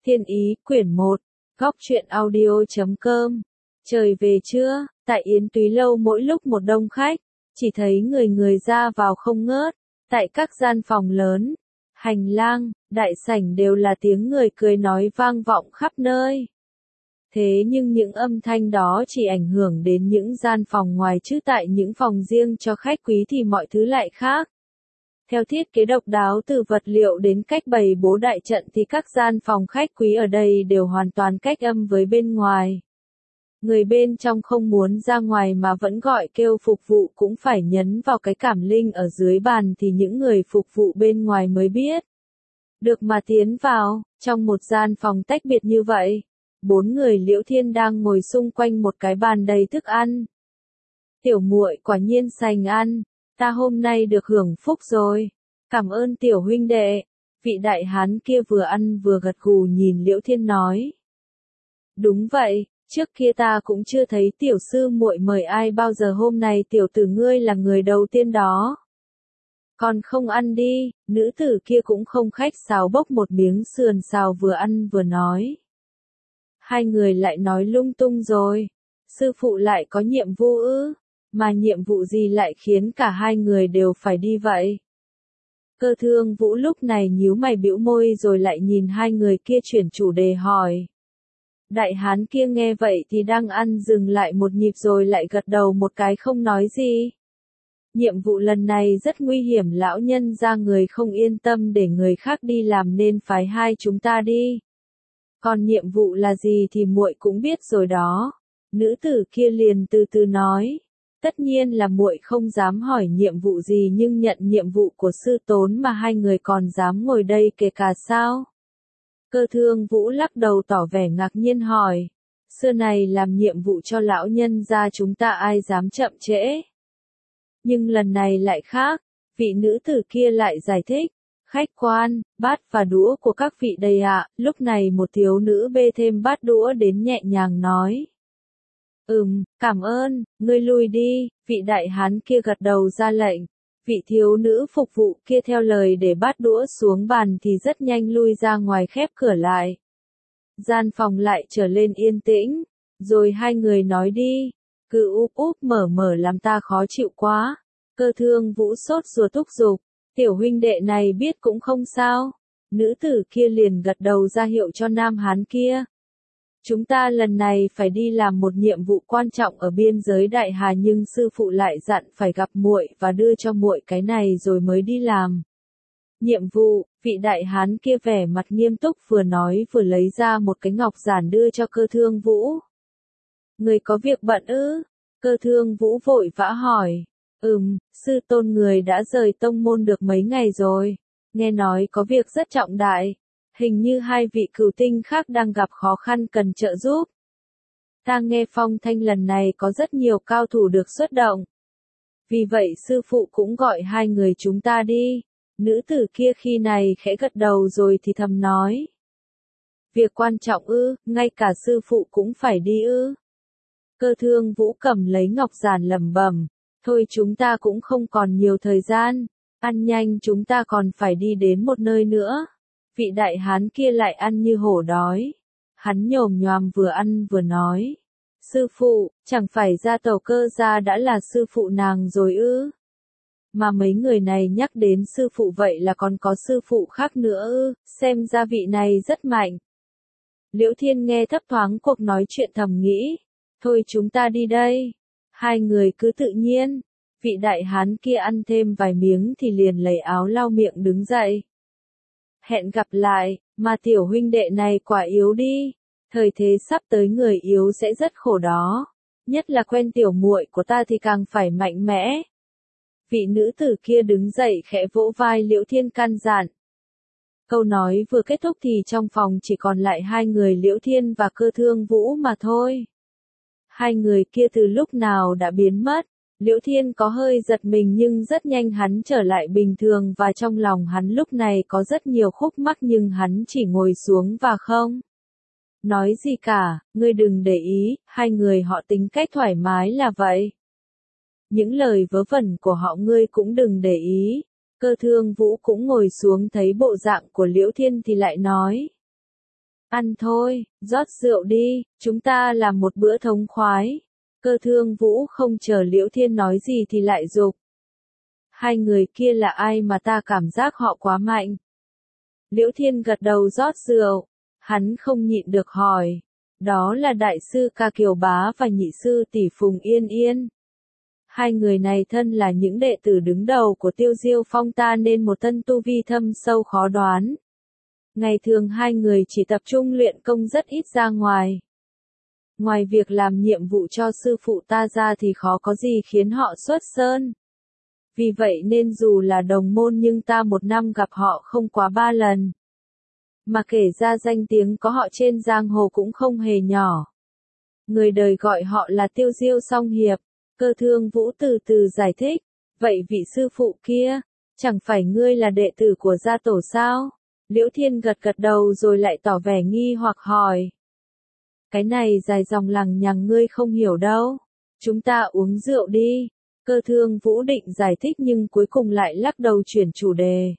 Thiên ý, quyển 1, góc truyện audio.com. Trời về trưa, tại Yến Túy Lâu mỗi lúc một đông khách, chỉ thấy người người ra vào không ngớt, tại các gian phòng lớn, hành lang, đại sảnh đều là tiếng người cười nói vang vọng khắp nơi. Thế nhưng những âm thanh đó chỉ ảnh hưởng đến những gian phòng ngoài chứ tại những phòng riêng cho khách quý thì mọi thứ lại khác. Theo thiết kế độc đáo từ vật liệu đến cách bày bố đại trận thì các gian phòng khách quý ở đây đều hoàn toàn cách âm với bên ngoài. Người bên trong không muốn ra ngoài mà vẫn gọi kêu phục vụ cũng phải nhấn vào cái cảm linh ở dưới bàn thì những người phục vụ bên ngoài mới biết được mà tiến vào. Trong một gian phòng tách biệt như vậy, 4 người Liễu Thiên đang ngồi xung quanh một cái bàn đầy thức ăn. Tiểu muội quả nhiên sành ăn, ta hôm nay được hưởng phúc rồi. Cảm ơn tiểu huynh đệ. Vị đại hán kia vừa ăn vừa gật gù nhìn Liễu Thiên nói. Đúng vậy, trước kia ta cũng chưa thấy tiểu sư muội mời ai bao giờ, hôm nay tiểu tử ngươi là người đầu tiên đó. Còn không ăn đi, nữ tử kia cũng không khách sáo bốc một miếng sườn xào vừa ăn vừa nói. Hai người lại nói lung tung rồi. Sư phụ lại có nhiệm vụ ư? Mà nhiệm vụ gì lại khiến cả hai người đều phải đi vậy? Cơ Thương Vũ lúc này nhíu mày bĩu môi rồi lại nhìn hai người kia chuyển chủ đề hỏi. Đại hán kia nghe vậy thì đang ăn dừng lại một nhịp rồi lại gật đầu một cái không nói gì. Nhiệm vụ lần này rất nguy hiểm, lão nhân ra người không yên tâm để người khác đi làm nên phái hai chúng ta đi. Còn nhiệm vụ là gì thì muội cũng biết rồi đó. Nữ tử kia liền từ từ nói. Tất nhiên là muội không dám hỏi nhiệm vụ gì, nhưng nhận nhiệm vụ của sư tốn mà hai người còn dám ngồi đây kể cả sao? Cơ Thương Vũ lắc đầu tỏ vẻ ngạc nhiên hỏi. Xưa này làm nhiệm vụ cho lão nhân gia chúng ta ai dám chậm trễ? Nhưng lần này lại khác, vị nữ tử kia lại giải thích. Khách quan, bát và đũa của các vị đây ạ. Lúc này một thiếu nữ bê thêm bát đũa đến nhẹ nhàng nói. Cảm ơn, ngươi lui đi. Vị đại hán kia gật đầu ra lệnh. Vị thiếu nữ phục vụ kia theo lời để bát đũa xuống bàn thì rất nhanh lui ra ngoài khép cửa lại. Gian phòng lại trở lên yên tĩnh, rồi hai người nói đi. Cứ úp úp mở mở làm ta khó chịu quá. Cơ Thương Vũ sốt ruột thúc giục. Tiểu huynh đệ này biết cũng không sao. Nữ tử kia liền gật đầu ra hiệu cho nam hán kia. Chúng ta lần này phải đi làm một nhiệm vụ quan trọng ở biên giới Đại Hà, nhưng sư phụ lại dặn phải gặp muội và đưa cho muội cái này rồi mới đi làm. Nhiệm vụ, vị đại hán kia vẻ mặt nghiêm túc vừa nói vừa lấy ra một cái ngọc giản đưa cho Cơ Thương Vũ. Người có việc bận ư? Cơ Thương Vũ vội vã hỏi. Sư tôn người đã rời tông môn được mấy ngày rồi. Nghe nói có việc rất trọng đại. Hình như hai vị cửu tinh khác đang gặp khó khăn cần trợ giúp. Ta nghe phong thanh lần này có rất nhiều cao thủ được xuất động. Vì vậy sư phụ cũng gọi hai người chúng ta đi. Nữ tử kia khi này khẽ gật đầu rồi thì thầm nói. Việc quan trọng ư, ngay cả sư phụ cũng phải đi ư. Cơ Thương Vũ cầm lấy ngọc giản lẩm bẩm. Thôi chúng ta cũng không còn nhiều thời gian. Ăn nhanh, chúng ta còn phải đi đến một nơi nữa. Vị đại hán kia lại ăn như hổ đói. Hắn nhồm nhoàm vừa ăn vừa nói. Sư phụ, chẳng phải Gia Tầu Cơ gia đã là sư phụ nàng rồi ư? Mà mấy người này nhắc đến sư phụ vậy là còn có sư phụ khác nữa ư? Xem ra vị này rất mạnh. Liễu Thiên nghe thấp thoáng cuộc nói chuyện thầm nghĩ. Thôi chúng ta đi đây. Hai người cứ tự nhiên. Vị đại hán kia ăn thêm vài miếng thì liền lấy áo lau miệng đứng dậy. Hẹn gặp lại, mà tiểu huynh đệ này quả yếu đi. Thời thế sắp tới người yếu sẽ rất khổ đó. Nhất là quen tiểu muội của ta thì càng phải mạnh mẽ. Vị nữ tử kia đứng dậy khẽ vỗ vai Liễu Thiên căn dặn. Câu nói vừa kết thúc thì trong phòng chỉ còn lại hai người Liễu Thiên và Cơ Thương Vũ mà thôi. Hai người kia từ lúc nào đã biến mất. Liễu Thiên có hơi giật mình nhưng rất nhanh hắn trở lại bình thường và trong lòng hắn lúc này có rất nhiều khúc mắc nhưng hắn chỉ ngồi xuống và không nói gì cả. Ngươi đừng để ý, hai người họ tính cách thoải mái là vậy. Những lời vớ vẩn của họ ngươi cũng đừng để ý. Cơ Thương Vũ cũng ngồi xuống thấy bộ dạng của Liễu Thiên thì lại nói. Ăn thôi, rót rượu đi, chúng ta làm một bữa thống khoái. Cơ Thương Vũ không chờ Liễu Thiên nói gì thì lại giục. Hai người kia là ai mà ta cảm giác họ quá mạnh? Liễu Thiên gật đầu rót rượu. Hắn không nhịn được hỏi. Đó là đại sư Ca Kiều Bá và nhị sư tỷ Phùng Yên Yên. Hai người này thân là những đệ tử đứng đầu của Tiêu Diêu Phong ta nên một thân tu vi thâm sâu khó đoán. Ngày thường hai người chỉ tập trung luyện công rất ít ra ngoài. Ngoài việc làm nhiệm vụ cho sư phụ ta ra thì khó có gì khiến họ xuất sơn. Vì vậy nên dù là đồng môn nhưng ta một năm gặp họ không quá 3 lần. Mà kể ra danh tiếng có họ trên giang hồ cũng không hề nhỏ. Người đời gọi họ là Tiêu Diêu Song Hiệp. Cơ Thương Vũ từ từ giải thích. Vậy vị sư phụ kia, chẳng phải ngươi là đệ tử của gia tổ sao? Liễu Thiên gật gật đầu rồi lại tỏ vẻ nghi hoặc hỏi. Cái này dài dòng lằng nhằng ngươi không hiểu đâu. Chúng ta uống rượu đi. Cơ Thương Vũ định giải thích nhưng cuối cùng lại lắc đầu chuyển chủ đề.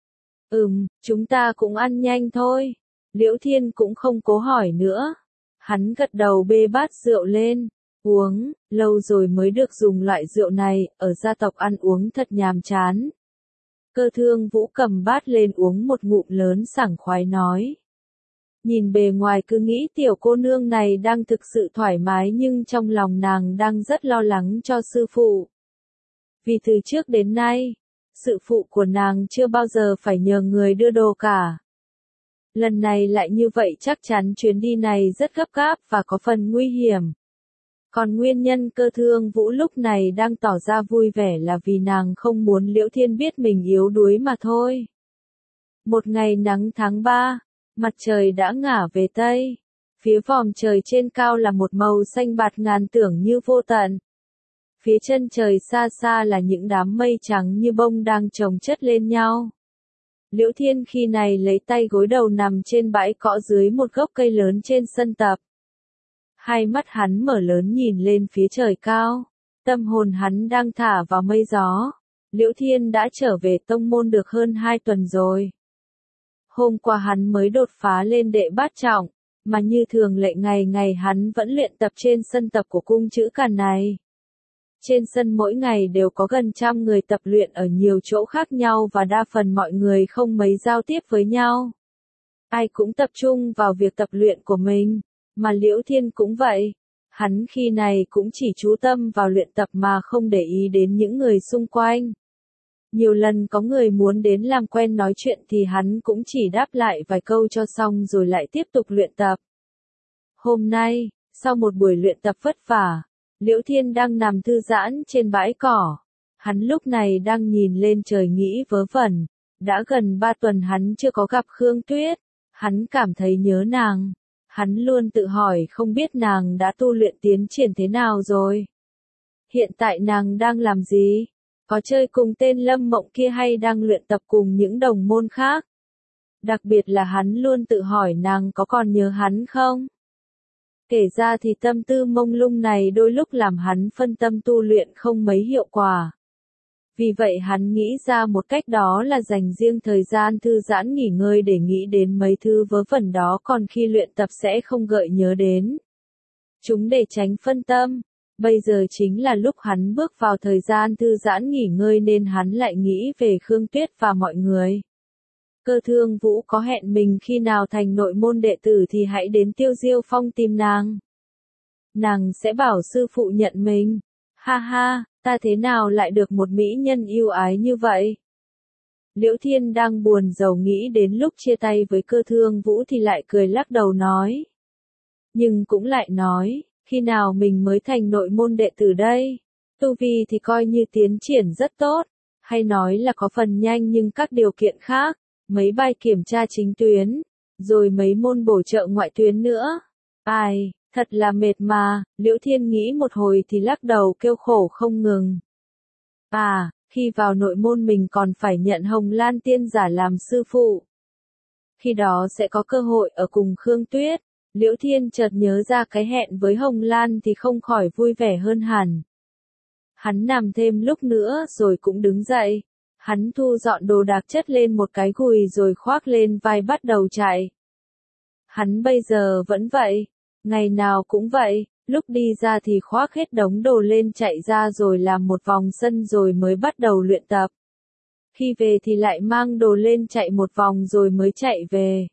Chúng ta cũng ăn nhanh thôi. Liễu Thiên cũng không cố hỏi nữa. Hắn gật đầu bê bát rượu lên. Uống, lâu rồi mới được dùng loại rượu này, ở gia tộc ăn uống thật nhàm chán. Cơ Thương Vũ cầm bát lên uống một ngụm lớn sảng khoái nói. Nhìn bề ngoài cứ nghĩ tiểu cô nương này đang thực sự thoải mái nhưng trong lòng nàng đang rất lo lắng cho sư phụ. Vì từ trước đến nay, sư phụ của nàng chưa bao giờ phải nhờ người đưa đồ cả. Lần này lại như vậy chắc chắn chuyến đi này rất gấp gáp và có phần nguy hiểm. Còn nguyên nhân Cơ Thương Vũ lúc này đang tỏ ra vui vẻ là vì nàng không muốn Liễu Thiên biết mình yếu đuối mà thôi. Một ngày nắng tháng 3, mặt trời đã ngả về Tây. Phía vòm trời trên cao là một màu xanh bạt ngàn tưởng như vô tận. Phía chân trời xa xa là những đám mây trắng như bông đang chồng chất lên nhau. Liễu Thiên khi này lấy tay gối đầu nằm trên bãi cỏ dưới một gốc cây lớn trên sân tập. Hai mắt hắn mở lớn nhìn lên phía trời cao. Tâm hồn hắn đang thả vào mây gió. Liễu Thiên đã trở về tông môn được hơn 2 tuần rồi. Hôm qua hắn mới đột phá lên đệ bát trọng, mà như thường lệ ngày ngày hắn vẫn luyện tập trên sân tập của cung chữ Càn này. Trên sân mỗi ngày đều có gần 100 người tập luyện ở nhiều chỗ khác nhau và đa phần mọi người không mấy giao tiếp với nhau. Ai cũng tập trung vào việc tập luyện của mình, mà Liễu Thiên cũng vậy. Hắn khi này cũng chỉ chú tâm vào luyện tập mà không để ý đến những người xung quanh. Nhiều lần có người muốn đến làm quen nói chuyện thì hắn cũng chỉ đáp lại vài câu cho xong rồi lại tiếp tục luyện tập. Hôm nay, sau một buổi luyện tập vất vả, Liễu Thiên đang nằm thư giãn trên bãi cỏ. Hắn lúc này đang nhìn lên trời nghĩ vớ vẩn. Đã gần 3 tuần hắn chưa có gặp Khương Tuyết. Hắn cảm thấy nhớ nàng. Hắn luôn tự hỏi không biết nàng đã tu luyện tiến triển thế nào rồi. Hiện tại nàng đang làm gì? Có chơi cùng tên Lâm Mộng kia hay đang luyện tập cùng những đồng môn khác? Đặc biệt là hắn luôn tự hỏi nàng có còn nhớ hắn không? Kể ra thì tâm tư mông lung này đôi lúc làm hắn phân tâm tu luyện không mấy hiệu quả. Vì vậy hắn nghĩ ra một cách đó là dành riêng thời gian thư giãn nghỉ ngơi để nghĩ đến mấy thứ vớ vẩn đó còn khi luyện tập sẽ không gợi nhớ đến chúng để tránh phân tâm. Bây giờ chính là lúc hắn bước vào thời gian thư giãn nghỉ ngơi nên hắn lại nghĩ về Khương Tuyết và mọi người. Cơ Thương Vũ có hẹn mình khi nào thành nội môn đệ tử thì hãy đến Tiêu Diêu Phong tìm nàng. Nàng sẽ bảo sư phụ nhận mình. Ha ha, ta thế nào lại được một mỹ nhân yêu ái như vậy? Liễu Thiên đang buồn rầu nghĩ đến lúc chia tay với Cơ Thương Vũ thì lại cười lắc đầu nói. Nhưng cũng lại nói, khi nào mình mới thành nội môn đệ tử đây? Tu vi thì coi như tiến triển rất tốt, hay nói là có phần nhanh nhưng các điều kiện khác, mấy bài kiểm tra chính tuyến, rồi mấy môn bổ trợ ngoại tuyến nữa. Ai, thật là mệt mà, Liễu Thiên nghĩ một hồi thì lắc đầu kêu khổ không ngừng. À, khi vào nội môn mình còn phải nhận Hồng Lan tiên giả làm sư phụ. Khi đó sẽ có cơ hội ở cùng Khương Tuyết. Liễu Thiên chợt nhớ ra cái hẹn với Hồng Lan thì không khỏi vui vẻ hơn hẳn. Hắn nằm thêm lúc nữa rồi cũng đứng dậy. Hắn thu dọn đồ đạc chất lên một cái gùi rồi khoác lên vai bắt đầu chạy. Hắn bây giờ vẫn vậy, ngày nào cũng vậy, lúc đi ra thì khoác hết đống đồ lên chạy ra rồi làm một vòng sân rồi mới bắt đầu luyện tập. Khi về thì lại mang đồ lên chạy một vòng rồi mới chạy về.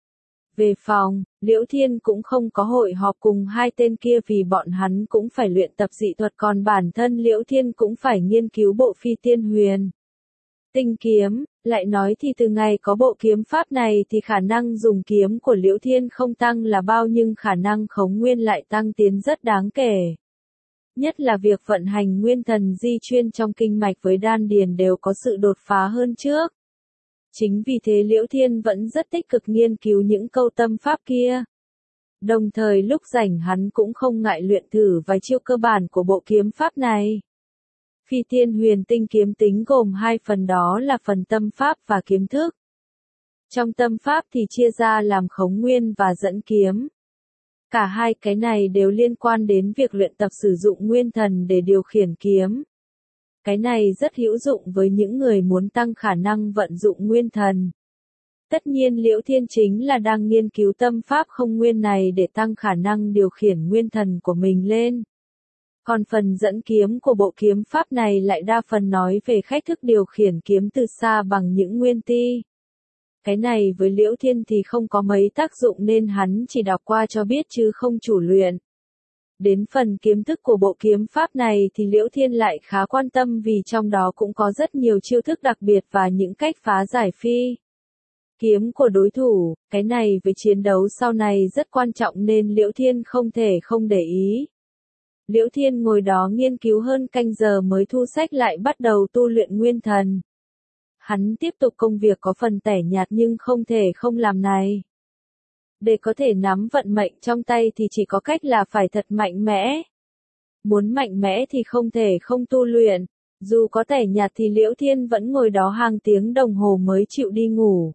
Về phòng, Liễu Thiên cũng không có hội họp cùng hai tên kia vì bọn hắn cũng phải luyện tập dị thuật, còn bản thân Liễu Thiên cũng phải nghiên cứu bộ Phi Tiên Huyền Tinh kiếm. Lại nói thì từ ngày có bộ kiếm pháp này thì khả năng dùng kiếm của Liễu Thiên không tăng là bao, nhưng khả năng khống nguyên lại tăng tiến rất đáng kể. Nhất là việc vận hành nguyên thần di chuyên trong kinh mạch với đan điền đều có sự đột phá hơn trước. Chính vì thế Liễu Thiên vẫn rất tích cực nghiên cứu những câu tâm pháp kia. Đồng thời lúc rảnh hắn cũng không ngại luyện thử vài chiêu cơ bản của bộ kiếm pháp này. Phi Tiên Huyền Tinh kiếm tính gồm hai phần, đó là phần tâm pháp và kiếm thức. Trong tâm pháp thì chia ra làm khống nguyên và dẫn kiếm. Cả hai cái này đều liên quan đến việc luyện tập sử dụng nguyên thần để điều khiển kiếm. Cái này rất hữu dụng với những người muốn tăng khả năng vận dụng nguyên thần. Tất nhiên Liễu Thiên chính là đang nghiên cứu tâm pháp không nguyên này để tăng khả năng điều khiển nguyên thần của mình lên. Còn phần dẫn kiếm của bộ kiếm pháp này lại đa phần nói về cách thức điều khiển kiếm từ xa bằng những nguyên ti. Cái này với Liễu Thiên thì không có mấy tác dụng nên hắn chỉ đọc qua cho biết chứ không chủ luyện. Đến phần kiếm thức của bộ kiếm pháp này thì Liễu Thiên lại khá quan tâm vì trong đó cũng có rất nhiều chiêu thức đặc biệt và những cách phá giải phi kiếm của đối thủ. Cái này với chiến đấu sau này rất quan trọng nên Liễu Thiên không thể không để ý. Liễu Thiên ngồi đó nghiên cứu hơn canh giờ mới thu sách lại bắt đầu tu luyện nguyên thần. Hắn tiếp tục công việc có phần tẻ nhạt nhưng không thể không làm này. Để có thể nắm vận mệnh trong tay thì chỉ có cách là phải thật mạnh mẽ. Muốn mạnh mẽ thì không thể không tu luyện. Dù có tẻ nhạt thì Liễu Thiên vẫn ngồi đó hàng tiếng đồng hồ mới chịu đi ngủ.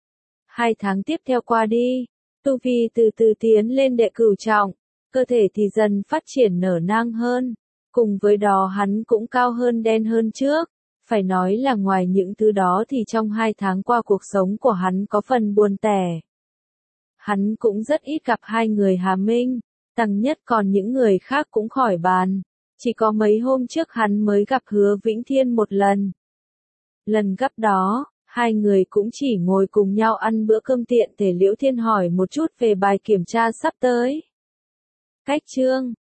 2 tháng tiếp theo qua đi, tu vi từ từ tiến lên đệ cửu trọng, cơ thể thì dần phát triển nở nang hơn. Cùng với đó hắn cũng cao hơn đen hơn trước. Phải nói là ngoài những thứ đó thì trong 2 tháng qua cuộc sống của hắn có phần buồn tẻ. Hắn cũng rất ít gặp hai người Hà Minh, Tăng Nhất, còn những người khác cũng khỏi bàn. Chỉ có mấy hôm trước hắn mới gặp Hứa Vĩnh Thiên một lần. Lần gặp đó, hai người cũng chỉ ngồi cùng nhau ăn bữa cơm tiện thể Liễu Thiên hỏi một chút về bài kiểm tra sắp tới. Cách chương